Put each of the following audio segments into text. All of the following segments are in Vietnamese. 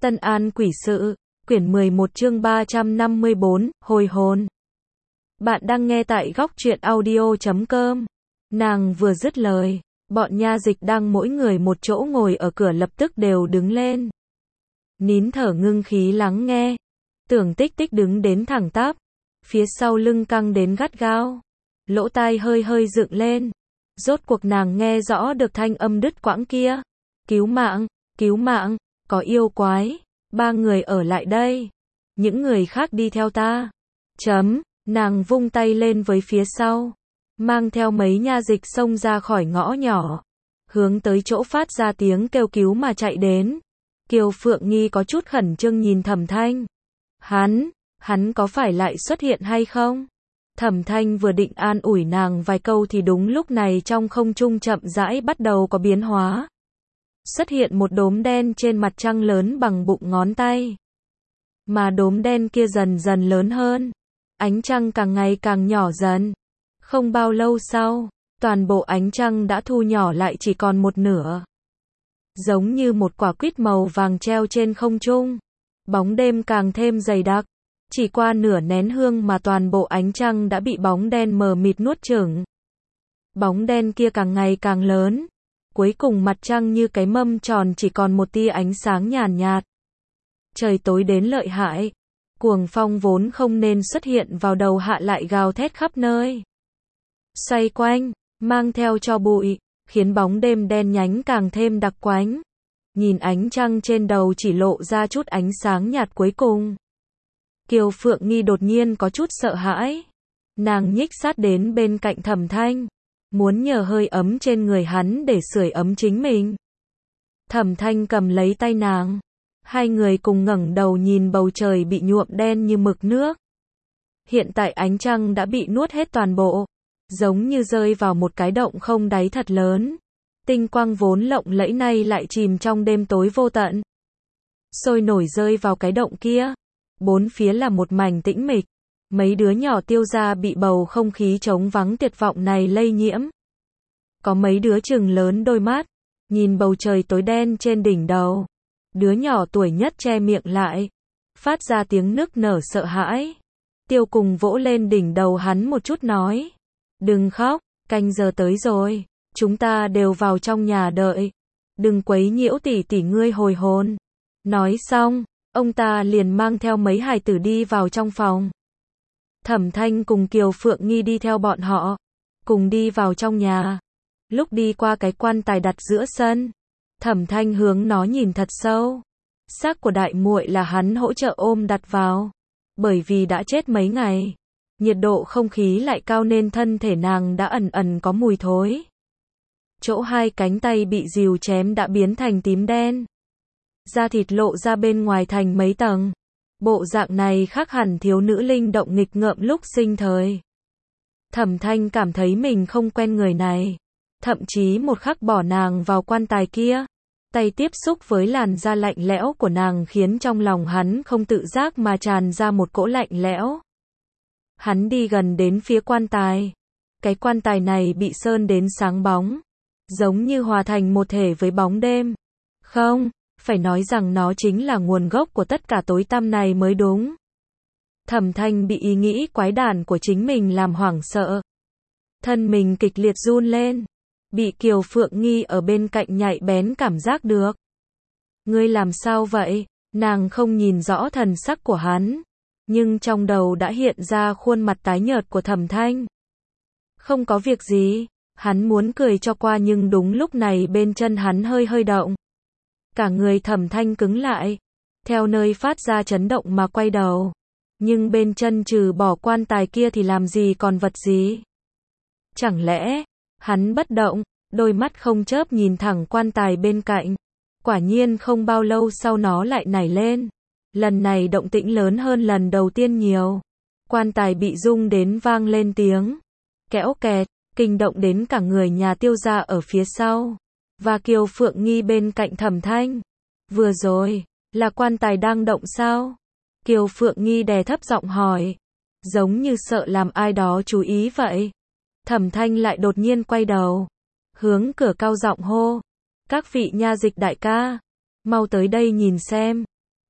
Tân An Quỷ Sự, quyển 11 chương 354, hồi hồn. Bạn đang nghe tại góc truyện audio.com. Nàng vừa dứt lời, bọn nha dịch đang mỗi người một chỗ ngồi ở cửa lập tức đều đứng lên. Nín thở ngưng khí lắng nghe. Tưởng Tích Tích đứng đến thẳng tắp, phía sau lưng căng đến gắt gao, lỗ tai hơi hơi dựng lên. Rốt cuộc nàng nghe rõ được thanh âm đứt quãng kia. Cứu mạng, có yêu quái, 3 người ở lại đây. Những người khác đi theo ta. Nàng vung tay lên với phía sau, mang theo mấy nha dịch xông ra khỏi ngõ nhỏ, hướng tới chỗ phát ra tiếng kêu cứu mà chạy đến. Kiều Phượng Nghi có chút khẩn trương nhìn Thẩm Thanh. Hắn có phải lại xuất hiện hay không? Thẩm Thanh vừa định an ủi nàng vài câu thì đúng lúc này trong không trung chậm rãi bắt đầu có biến hóa. Xuất hiện một đốm đen trên mặt trăng lớn bằng bụng ngón tay. Mà đốm đen kia dần dần lớn hơn. Ánh trăng càng ngày càng nhỏ dần. Không bao lâu sau, toàn bộ ánh trăng đã thu nhỏ lại chỉ còn một nửa. Giống như một quả quýt màu vàng treo trên không trung. Bóng đêm càng thêm dày đặc. Chỉ qua nửa nén hương mà toàn bộ ánh trăng đã bị bóng đen mờ mịt nuốt chửng. Bóng đen kia càng ngày càng lớn. Cuối cùng mặt trăng như cái mâm tròn chỉ còn một tia ánh sáng nhàn nhạt. Trời tối đến lợi hại. Cuồng phong vốn không nên xuất hiện vào đầu hạ lại gào thét khắp nơi. Xoay quanh, mang theo cho bụi, khiến bóng đêm đen nhánh càng thêm đặc quánh. Nhìn ánh trăng trên đầu chỉ lộ ra chút ánh sáng nhạt cuối cùng. Kiều Phượng Nghi đột nhiên có chút sợ hãi. Nàng nhích sát đến bên cạnh Thẩm Thanh, muốn nhờ hơi ấm trên người hắn để sưởi ấm chính mình. Thẩm Thanh cầm lấy tay nàng. Hai người cùng ngẩng đầu nhìn bầu trời bị nhuộm đen như mực nước. Hiện tại ánh trăng đã bị nuốt hết toàn bộ, giống như rơi vào một cái động không đáy thật lớn. Tinh quang vốn lộng lẫy nay lại chìm trong đêm tối vô tận. Sôi nổi rơi vào cái động kia. Bốn phía là một mảnh tĩnh mịch. Mấy đứa nhỏ Tiêu gia bị bầu không khí trống vắng tuyệt vọng này lây nhiễm. Có mấy đứa chừng lớn đôi mắt, nhìn bầu trời tối đen trên đỉnh đầu. Đứa nhỏ tuổi nhất che miệng lại, phát ra tiếng nức nở sợ hãi. Tiêu Cùng vỗ lên đỉnh đầu hắn một chút nói. Đừng khóc, canh giờ tới rồi, chúng ta đều vào trong nhà đợi. Đừng quấy nhiễu tỷ tỷ ngươi hồi hồn. Nói xong, ông ta liền mang theo mấy hài tử đi vào trong phòng. Thẩm Thanh cùng Kiều Phượng Nghi đi theo bọn họ, cùng đi vào trong nhà. Lúc đi qua cái quan tài đặt giữa sân, Thẩm Thanh hướng nó nhìn thật sâu. Xác của đại muội là hắn hỗ trợ ôm đặt vào. Bởi vì đã chết mấy ngày, nhiệt độ không khí lại cao nên thân thể nàng đã ẩn ẩn có mùi thối. Chỗ hai cánh tay bị rìu chém đã biến thành tím đen. Da thịt lộ ra bên ngoài thành mấy tầng. Bộ dạng này khác hẳn thiếu nữ linh động nghịch ngợm lúc sinh thời. Thẩm Thanh cảm thấy mình không quen người này. Thậm chí một khắc bỏ nàng vào quan tài kia, tay tiếp xúc với làn da lạnh lẽo của nàng khiến trong lòng hắn không tự giác mà tràn ra một cỗ lạnh lẽo. Hắn đi gần đến phía quan tài. Cái quan tài này bị sơn đến sáng bóng, giống như hòa thành một thể với bóng đêm. Không, phải nói rằng nó chính là nguồn gốc của tất cả tối tăm này mới đúng. Thẩm Thanh bị ý nghĩ quái đản của chính mình làm hoảng sợ. Thân mình kịch liệt run lên. Bị Kiều Phượng Nghi ở bên cạnh nhạy bén cảm giác được. Ngươi làm sao vậy? Nàng không nhìn rõ thần sắc của hắn, nhưng trong đầu đã hiện ra khuôn mặt tái nhợt của Thẩm Thanh. Không có việc gì, hắn muốn cười cho qua nhưng đúng lúc này bên chân hắn hơi hơi động. Cả người Thẩm Thanh cứng lại, theo nơi phát ra chấn động mà quay đầu. Nhưng bên chân trừ bỏ quan tài kia thì làm gì còn vật gì? Chẳng lẽ hắn bất động, đôi mắt không chớp nhìn thẳng quan tài bên cạnh. Quả nhiên không bao lâu sau nó lại nảy lên. Lần này động tĩnh lớn hơn lần đầu tiên nhiều. Quan tài bị rung đến vang lên tiếng kéo kẹt, kinh động đến cả người nhà Tiêu gia ở phía sau. Và Kiều Phượng Nghi bên cạnh Thẩm Thanh. Vừa rồi, là quan tài đang động sao? Kiều Phượng Nghi đè thấp giọng hỏi. Giống như sợ làm ai đó chú ý vậy. Thẩm Thanh lại đột nhiên quay đầu, hướng cửa cao giọng hô. Các vị nha dịch đại ca, mau tới đây nhìn xem.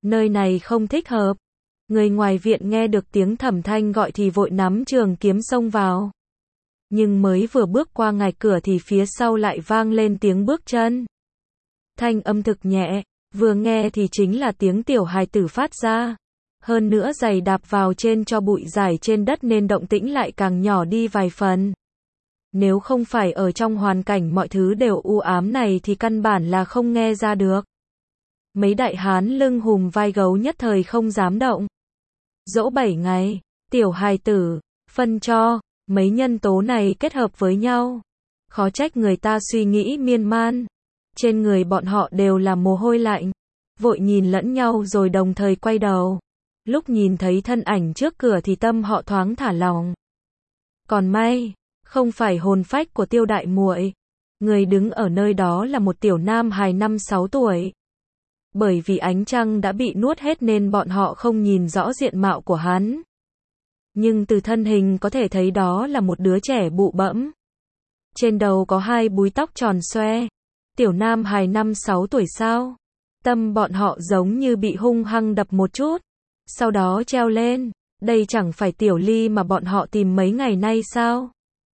Nơi này không thích hợp. Người ngoài viện nghe được tiếng Thẩm Thanh gọi thì vội nắm trường kiếm xông vào. Nhưng mới vừa bước qua ngạch cửa thì phía sau lại vang lên tiếng bước chân. Thanh âm thực nhẹ, vừa nghe thì chính là tiếng tiểu hài tử phát ra. Hơn nữa giày đạp vào trên cho bụi rải trên đất nên động tĩnh lại càng nhỏ đi vài phần. Nếu không phải ở trong hoàn cảnh mọi thứ đều u ám này thì căn bản là không nghe ra được. Mấy đại hán lưng hùm vai gấu nhất thời không dám động. Dỗ 7 ngày, tiểu hài tử, phân cho, mấy nhân tố này kết hợp với nhau. Khó trách người ta suy nghĩ miên man. Trên người bọn họ đều là mồ hôi lạnh. Vội nhìn lẫn nhau rồi đồng thời quay đầu. Lúc nhìn thấy thân ảnh trước cửa thì tâm họ thoáng thả lỏng. Còn may, không phải hồn phách của Tiêu đại muội. Người đứng ở nơi đó là một tiểu nam hài 5-6 tuổi. Bởi vì ánh trăng đã bị nuốt hết nên bọn họ không nhìn rõ diện mạo của hắn. Nhưng từ thân hình có thể thấy đó là một đứa trẻ bụ bẫm. Trên đầu có 2 búi tóc tròn xoe. Tiểu nam hài 5-6 tuổi sao? Tâm bọn họ giống như bị hung hăng đập một chút. Sau đó treo lên. Đây chẳng phải Tiểu Ly mà bọn họ tìm mấy ngày nay sao?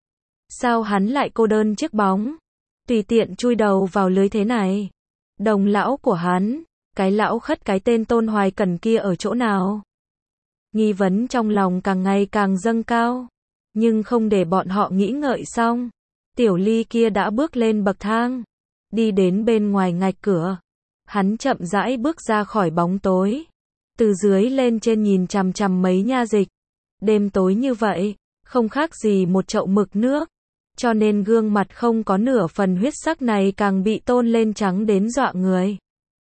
Sao hắn lại cô đơn chiếc bóng? Tùy tiện chui đầu vào lưới thế này. Đồng lão của hắn, cái lão khất cái tên Tôn Hoài Cần kia ở chỗ nào? Nghi vấn trong lòng càng ngày càng dâng cao. Nhưng không để bọn họ nghĩ ngợi xong. Tiểu Ly kia đã bước lên bậc thang. Đi đến bên ngoài ngạch cửa. Hắn chậm rãi bước ra khỏi bóng tối. Từ dưới lên trên nhìn chằm chằm mấy nha dịch. Đêm tối như vậy, không khác gì một chậu mực nước. Cho nên gương mặt không có nửa phần huyết sắc này càng bị tôn lên trắng đến dọa người.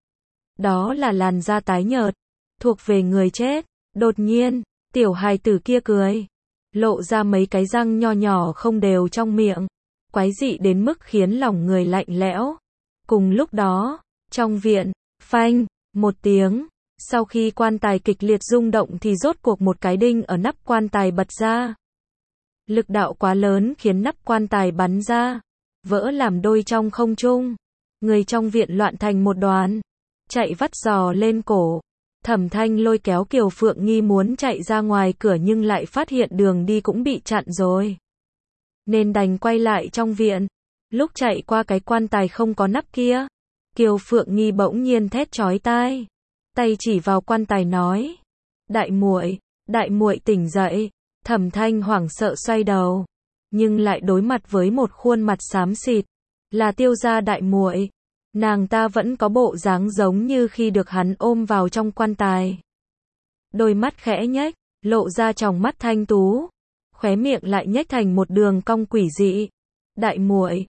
Đó là làn da tái nhợt, thuộc về người chết. Đột nhiên, tiểu hài tử kia cười. Lộ ra mấy cái răng nho nhỏ không đều trong miệng. Quái dị đến mức khiến lòng người lạnh lẽo. Cùng lúc đó, trong viện, phanh, một tiếng. Sau khi quan tài kịch liệt rung động thì rốt cuộc một cái đinh ở nắp quan tài bật ra. Lực đạo quá lớn khiến nắp quan tài bắn ra, vỡ làm đôi trong không trung. Người trong viện loạn thành một đoàn, chạy vắt giò lên cổ. Thẩm Thanh lôi kéo Kiều Phượng Nghi muốn chạy ra ngoài cửa nhưng lại phát hiện đường đi cũng bị chặn rồi. Nên đành quay lại trong viện. Lúc chạy qua cái quan tài không có nắp kia, Kiều Phượng Nghi bỗng nhiên thét chói tai. Tay chỉ vào quan tài nói: đại muội tỉnh dậy. Thẩm Thanh hoảng sợ xoay đầu, nhưng lại đối mặt với một khuôn mặt xám xịt, là Tiêu gia đại muội. Nàng ta vẫn có bộ dáng giống như khi được hắn ôm vào trong quan tài. Đôi mắt khẽ nhếch, lộ ra tròng mắt thanh tú, khóe miệng lại nhếch thành một đường cong quỷ dị. Đại muội,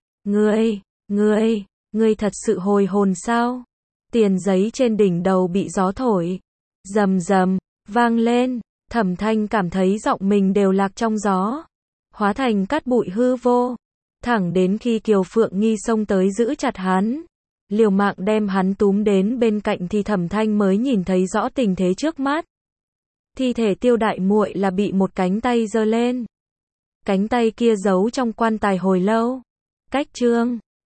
ngươi thật sự hồi hồn sao? Tiền giấy trên đỉnh đầu bị gió thổi, rầm rầm vang lên. Thẩm Thanh cảm thấy giọng mình đều lạc trong gió, hóa thành cát bụi hư vô. Thẳng đến khi Kiều Phượng Nghi xông tới giữ chặt hắn, liều mạng đem hắn túm đến bên cạnh thì Thẩm Thanh mới nhìn thấy rõ tình thế trước mắt. Thi thể Tiêu đại muội là bị một cánh tay giơ lên. Cánh tay kia giấu trong quan tài hồi lâu. Cách chương